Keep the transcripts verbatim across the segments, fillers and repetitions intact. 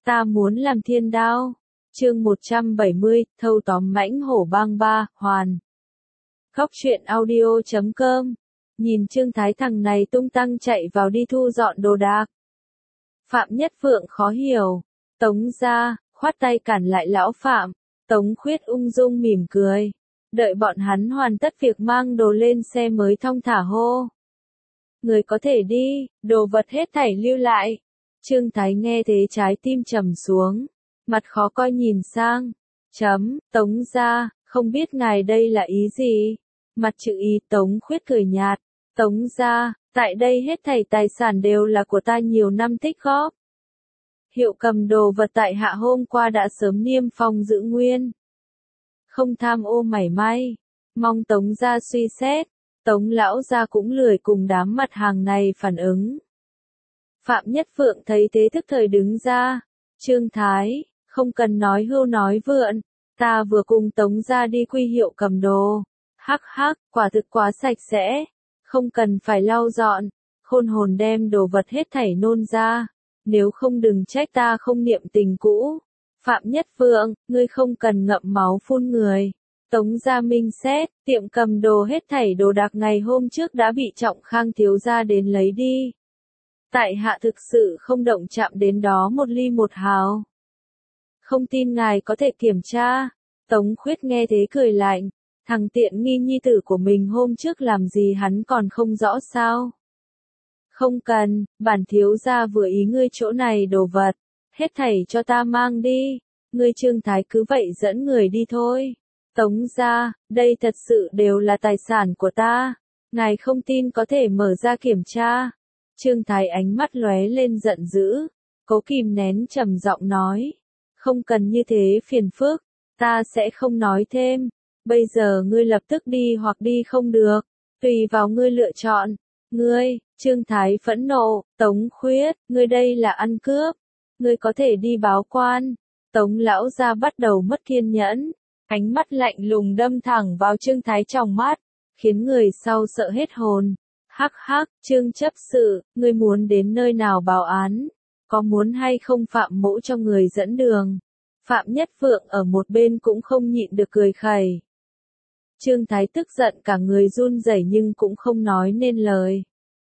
Ta muốn làm thiên đao. Chương một trăm bảy mươi, thâu tóm mãnh hổ bang ba, hoàn. Khóc chuyện audio chấm com. Nhìn Trương Thái thằng này tung tăng chạy vào đi thu dọn đồ đạc. Phạm Nhất Phượng khó hiểu. Tống ra, khoát tay cản lại lão Phạm. Tống Khuyết ung dung mỉm cười. Đợi bọn hắn hoàn tất việc mang đồ lên xe mới thong thả hô. Người có thể đi, đồ vật hết thảy lưu lại. Trương Thái nghe thế trái tim trầm xuống. Mặt khó coi nhìn sang. Chấm, Tống ra, không biết ngài đây là ý gì? Mặt chữ ý Tống Khuyết cười nhạt. Tống ra, tại đây hết thảy tài sản đều là của ta nhiều năm tích góp. Hiệu cầm đồ vật tại hạ hôm qua đã sớm niêm phong giữ nguyên. Không tham ô mảy may. Mong Tống ra suy xét. Tống lão gia cũng lười cùng đám mặt hàng này phản ứng. Phạm Nhất Phượng thấy thế thức thời đứng ra. Trương Thái, không cần nói hưu nói vượn. Ta vừa cùng Tống ra đi quy hiệu cầm đồ. Hắc hắc, quả thực quá sạch sẽ. Không cần phải lau dọn. Khôn hồn đem đồ vật hết thảy nôn ra. Nếu không đừng trách ta không niệm tình cũ. Phạm Nhất Phượng, ngươi không cần ngậm máu phun người. Tống Gia Minh xét, tiệm cầm đồ hết thảy đồ đạc ngày hôm trước đã bị Trọng Khang thiếu gia đến lấy đi. Tại hạ thực sự không động chạm đến đó một ly một hào. Không tin ngài có thể kiểm tra. Tống Khuyết nghe thế cười lạnh. Thằng tiện nghi nhi tử của mình hôm trước làm gì hắn còn không rõ sao. Không cần, bản thiếu gia vừa ý ngươi chỗ này đồ vật. Hết thảy cho ta mang đi. Ngươi Trương Thái cứ vậy dẫn người đi thôi. Tống ra, đây thật sự đều là tài sản của ta. Ngài không tin có thể mở ra kiểm tra. Trương Thái ánh mắt lóe lên giận dữ. Cố kìm nén trầm giọng nói. Không cần như thế phiền phức. Ta sẽ không nói thêm. Bây giờ ngươi lập tức đi hoặc đi không được. Tùy vào ngươi lựa chọn. Ngươi, Trương Thái phẫn nộ. Tống Khuyết, ngươi đây là ăn cướp. Ngươi có thể đi báo quan. Tống lão gia bắt đầu mất kiên nhẫn. Ánh mắt lạnh lùng đâm thẳng vào Trương Thái trong mắt, khiến người sau sợ hết hồn. Hắc hắc, Trương chấp sự, ngươi muốn đến nơi nào báo án? Có muốn hay không Phạm mỗ cho người dẫn đường? Phạm Nhất Phượng ở một bên cũng không nhịn được cười khẩy. Trương Thái tức giận cả người run rẩy nhưng cũng không nói nên lời.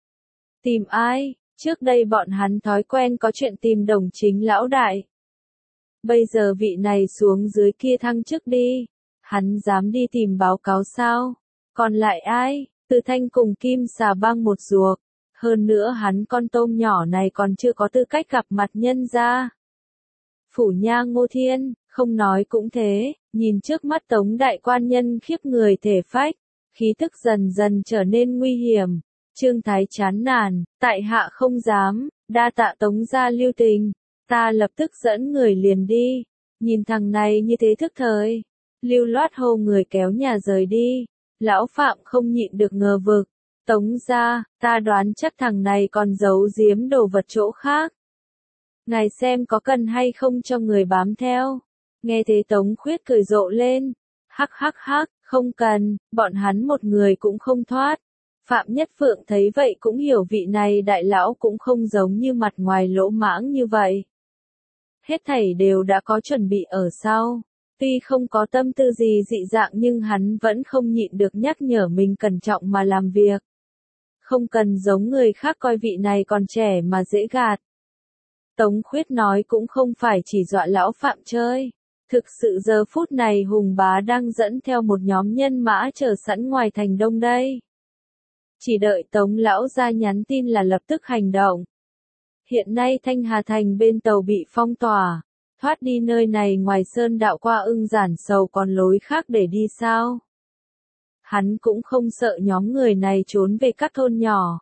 Tìm ai? Trước đây bọn hắn thói quen có chuyện tìm Đồng Chính lão đại. Bây giờ vị này xuống dưới kia thăng chức đi. Hắn dám đi tìm báo cáo sao? Còn lại ai? Từ Thanh cùng Kim xà băng một ruột. Hơn nữa hắn con tôm nhỏ này còn chưa có tư cách gặp mặt nhân gia. Phủ Nha Ngô Thiên, không nói cũng thế, nhìn trước mắt Tống đại quan nhân khiếp người thể phách, khí tức dần dần trở nên nguy hiểm. Trương Thái chán nản, tại hạ không dám, đa tạ Tống gia lưu tình. Ta lập tức dẫn người liền đi. Nhìn thằng này như thế thức thời. Lưu loát hô người kéo nhà rời đi. Lão Phạm không nhịn được ngờ vực. Tống ra, ta đoán chắc thằng này còn giấu giếm đồ vật chỗ khác. Ngài xem có cần hay không cho người bám theo. Nghe thế Tống Khuyết cười rộ lên. Hắc hắc hắc, không cần, bọn hắn một người cũng không thoát. Phạm Nhất Phượng thấy vậy cũng hiểu vị này đại lão cũng không giống như mặt ngoài lỗ mãng như vậy. Hết thảy đều đã có chuẩn bị ở sau. Tuy không có tâm tư gì dị dạng nhưng hắn vẫn không nhịn được nhắc nhở mình cẩn trọng mà làm việc. Không cần giống người khác coi vị này còn trẻ mà dễ gạt. Tống Khuyết nói cũng không phải chỉ dọa lão Phạm chơi. Thực sự giờ phút này Hùng Bá đang dẫn theo một nhóm nhân mã chờ sẵn ngoài thành đông đây. Chỉ đợi Tống lão ra nhắn tin là lập tức hành động. Hiện nay Thanh Hà Thành bên tàu bị phong tỏa, thoát đi nơi này ngoài sơn đạo qua ưng giản sầu còn lối khác để đi sao? Hắn cũng không sợ nhóm người này trốn về các thôn nhỏ.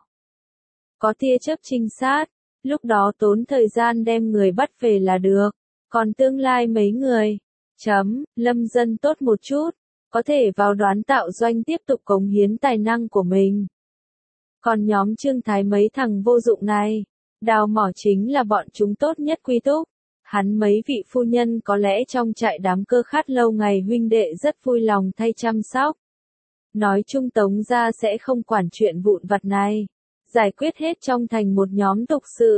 Có tia chớp trinh sát, lúc đó tốn thời gian đem người bắt về là được, còn tương lai mấy người, chấm, lâm dân tốt một chút, có thể vào đoán tạo doanh tiếp tục cống hiến tài năng của mình. Còn nhóm Trương Thái mấy thằng vô dụng này. Đào mỏ chính là bọn chúng tốt nhất quy túc. Hắn mấy vị phu nhân có lẽ trong trại đám cơ khát lâu ngày huynh đệ rất vui lòng thay chăm sóc. Nói chung Tống gia sẽ không quản chuyện vụn vặt này. Giải quyết hết trong thành một nhóm tục sự.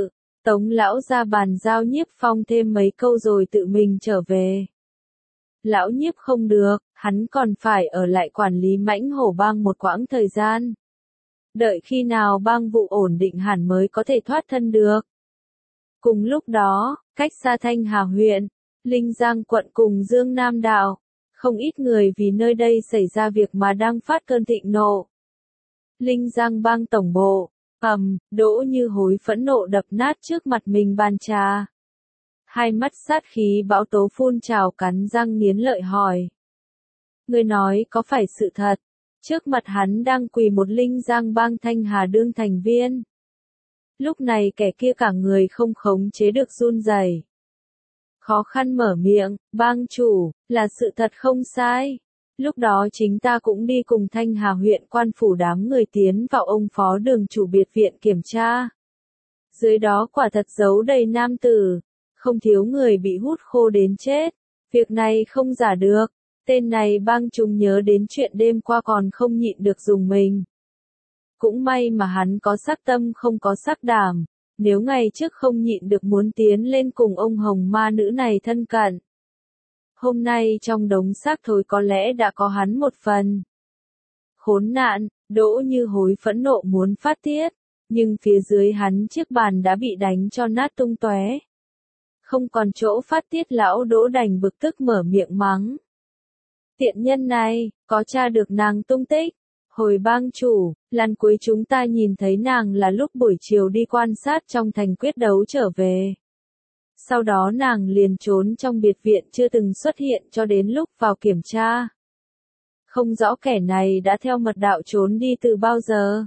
Tống lão ra bàn giao Nhiếp Phong thêm mấy câu rồi tự mình trở về. Lão Nhiếp không được, hắn còn phải ở lại quản lý Mãnh Hổ Bang một quãng thời gian. Đợi khi nào bang vụ ổn định hẳn mới có thể thoát thân được. Cùng lúc đó, cách xa Thanh Hà huyện, Linh Giang quận cùng Dương Nam đạo, không ít người vì nơi đây xảy ra việc mà đang phát cơn thịnh nộ. Linh Giang bang tổng bộ, ầm, Đỗ Như Hối phẫn nộ đập nát trước mặt mình bàn trà. Hai mắt sát khí bão tố phun trào, cắn răng nghiến lợi hỏi. Người nói có phải sự thật? Trước mặt hắn đang quỳ một Linh Giang bang Thanh Hà đương thành viên. Lúc này kẻ kia cả người không khống chế được run rẩy. Khó khăn mở miệng, bang chủ, là sự thật không sai. Lúc đó chính ta cũng đi cùng Thanh Hà huyện quan phủ đám người tiến vào ông phó đường chủ biệt viện kiểm tra. Dưới đó quả thật giấu đầy nam tử, không thiếu người bị hút khô đến chết. Việc này không giả được, tên này bang chúng nhớ đến chuyện đêm qua còn không nhịn được dùng mình. Cũng may mà hắn có sắc tâm không có sắc đảm, nếu ngày trước không nhịn được muốn tiến lên cùng ông hồng ma nữ này thân cận. Hôm nay trong đống xác thối có lẽ đã có hắn một phần. Khốn nạn, Đỗ Như Hối phẫn nộ muốn phát tiết, nhưng phía dưới hắn chiếc bàn đã bị đánh cho nát tung tóe. Không còn chỗ phát tiết, lão Đỗ đành bực tức mở miệng mắng. Tiện nhân này, có tra được nàng tung tích? Hồi bang chủ, lần cuối chúng ta nhìn thấy nàng là lúc buổi chiều đi quan sát trong thành quyết đấu trở về. Sau đó nàng liền trốn trong biệt viện chưa từng xuất hiện cho đến lúc vào kiểm tra. Không rõ kẻ này đã theo mật đạo trốn đi từ bao giờ.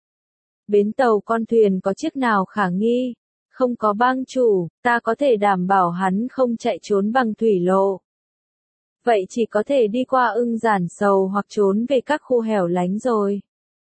Bến tàu con thuyền có chiếc nào khả nghi? Không có bang chủ, ta có thể đảm bảo hắn không chạy trốn bằng thủy lộ. Vậy chỉ có thể đi qua Ưng Giản Sầu hoặc trốn về các khu hẻo lánh rồi.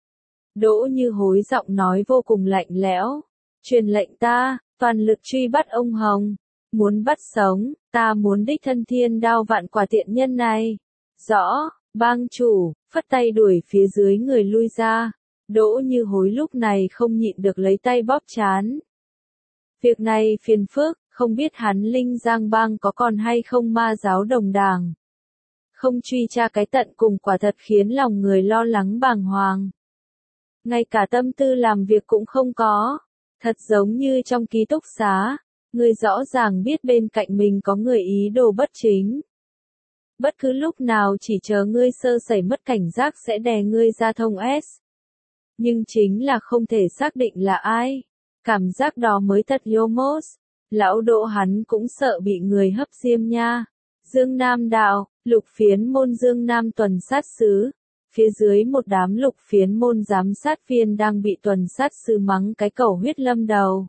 Đỗ Như Hối giọng nói vô cùng lạnh lẽo. Truyền lệnh ta, toàn lực truy bắt ông Hồng. Muốn bắt sống, ta muốn đích thân thiên đao vạn quả tiện nhân này. Rõ, bang chủ, phất tay đuổi phía dưới người lui ra. Đỗ Như Hối lúc này không nhịn được lấy tay bóp trán. Việc này phiền phức, không biết hắn Linh Giang bang có còn hay không ma giáo đồng đảng. Không truy tra cái tận cùng quả thật khiến lòng người lo lắng bàng hoàng. Ngay cả tâm tư làm việc cũng không có. Thật giống như trong ký túc xá, người rõ ràng biết bên cạnh mình có người ý đồ bất chính. Bất cứ lúc nào chỉ chờ ngươi sơ sẩy mất cảnh giác sẽ đè ngươi ra thông S. Nhưng chính là không thể xác định là ai. Cảm giác đó mới thật Yomos. Lão Đỗ hắn cũng sợ bị người hấp diêm nha. Dương Nam đạo, lục phiến môn Dương Nam tuần sát sứ. Phía dưới một đám lục phiến môn giám sát viên đang bị tuần sát sứ mắng cái cầu huyết lâm đầu.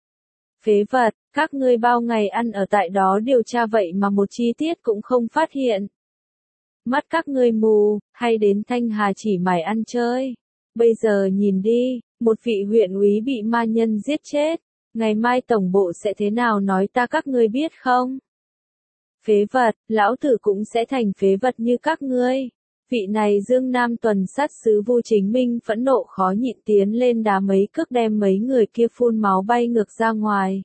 Phế vật, các ngươi bao ngày ăn ở tại đó điều tra vậy mà một chi tiết cũng không phát hiện. Mắt các ngươi mù, hay đến Thanh Hà chỉ mải ăn chơi. Bây giờ nhìn đi, một vị huyện úy bị ma nhân giết chết. Ngày mai tổng bộ sẽ thế nào nói ta các ngươi biết không? Phế vật, lão tử cũng sẽ thành phế vật như các ngươi. Vị này Dương Nam tuần sát sứ Vu Chính Minh phẫn nộ khó nhịn tiến lên đá mấy cước đem mấy người kia phun máu bay ngược ra ngoài.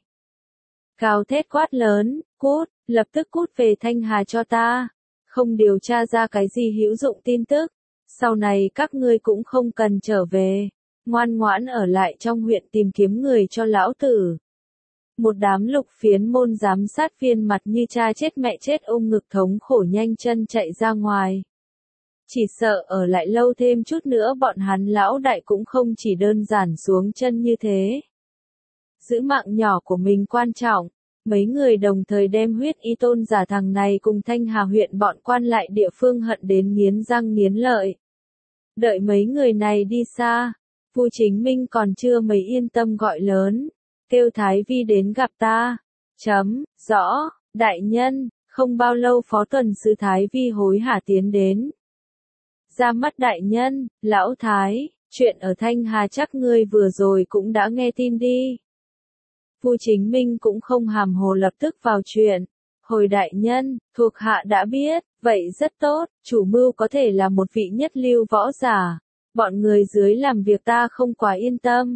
Gào thét quát lớn, cút, lập tức cút về Thanh Hà cho ta. Không điều tra ra cái gì hữu dụng tin tức. Sau này các ngươi cũng không cần trở về. Ngoan ngoãn ở lại trong huyện tìm kiếm người cho lão tử. Một đám lục phiến môn giám sát viên mặt như cha chết mẹ chết ôm ngực thống khổ nhanh chân chạy ra ngoài. Chỉ sợ ở lại lâu thêm chút nữa bọn hắn lão đại cũng không chỉ đơn giản xuống chân như thế. Giữ mạng nhỏ của mình quan trọng. Mấy người đồng thời đem huyết y tôn giả thằng này cùng Thanh Hà huyện bọn quan lại địa phương hận đến nghiến răng nghiến lợi. Đợi mấy người này đi xa, Vu Chính Minh còn chưa mấy yên tâm gọi lớn, kêu Thái Vi đến gặp ta. Chấm, rõ, đại nhân, không bao lâu phó tuần sứ Thái Vi hối hả tiến đến. Ra mắt đại nhân, lão Thái, chuyện ở Thanh Hà chắc ngươi vừa rồi cũng đã nghe tin đi. Vu Chính Minh cũng không hàm hồ lập tức vào chuyện. Hồi đại nhân, thuộc hạ đã biết, vậy rất tốt, chủ mưu có thể là một vị nhất lưu võ giả. Bọn người dưới làm việc ta không quá yên tâm.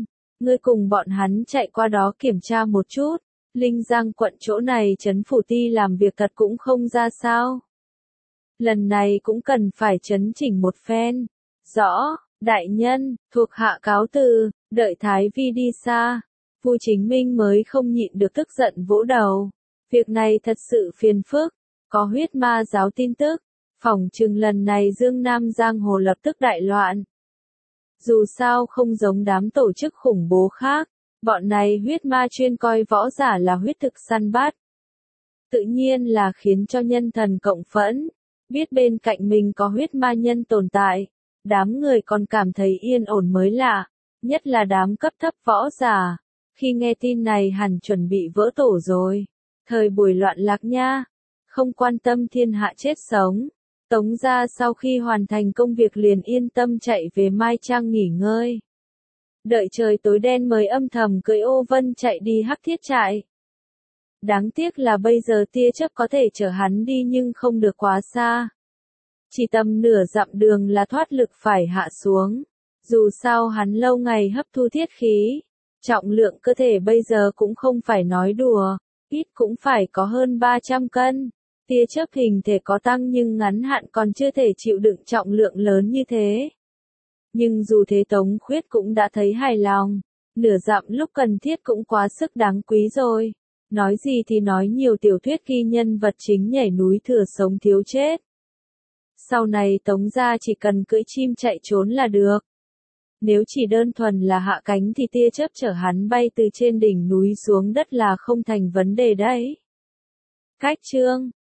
Ngươi cùng bọn hắn chạy qua đó kiểm tra một chút. Linh Giang quận chỗ này trấn phủ ti làm việc thật cũng không ra sao. Lần này cũng cần phải chấn chỉnh một phen. Rõ, đại nhân, thuộc hạ cáo từ, đợi Thái Vi đi xa. Vu Chính Minh mới không nhịn được tức giận vỗ đầu. Việc này thật sự phiền phức, có huyết ma giáo tin tức. Phỏng chừng lần này Dương Nam Giang Hồ lập tức đại loạn. Dù sao không giống đám tổ chức khủng bố khác, bọn này huyết ma chuyên coi võ giả là huyết thực săn bắt. Tự nhiên là khiến cho nhân thần cộng phẫn, biết bên cạnh mình có huyết ma nhân tồn tại, đám người còn cảm thấy yên ổn mới lạ, nhất là đám cấp thấp võ giả. Khi nghe tin này hẳn chuẩn bị vỡ tổ rồi. Thời buổi loạn lạc nha, không quan tâm thiên hạ chết sống. Tống gia sau khi hoàn thành công việc liền yên tâm chạy về Mai Trang nghỉ ngơi. Đợi trời tối đen mới âm thầm cưỡi ô vân chạy đi Hắc Thiết trại. Đáng tiếc là bây giờ tia chớp có thể chở hắn đi nhưng không được quá xa. Chỉ tầm nửa dặm đường là thoát lực phải hạ xuống. Dù sao hắn lâu ngày hấp thu thiết khí. Trọng lượng cơ thể bây giờ cũng không phải nói đùa, ít cũng phải có hơn ba trăm cân. Tia chớp hình thể có tăng nhưng ngắn hạn còn chưa thể chịu đựng trọng lượng lớn như thế. Nhưng dù thế Tống Khuyết cũng đã thấy hài lòng, nửa dặm lúc cần thiết cũng quá sức đáng quý rồi. Nói gì thì nói nhiều tiểu thuyết ghi nhân vật chính nhảy núi thừa sống thiếu chết. Sau này Tống gia chỉ cần cưỡi chim chạy trốn là được. Nếu chỉ đơn thuần là hạ cánh thì tia chớp chở hắn bay từ trên đỉnh núi xuống đất là không thành vấn đề đấy. Cách chương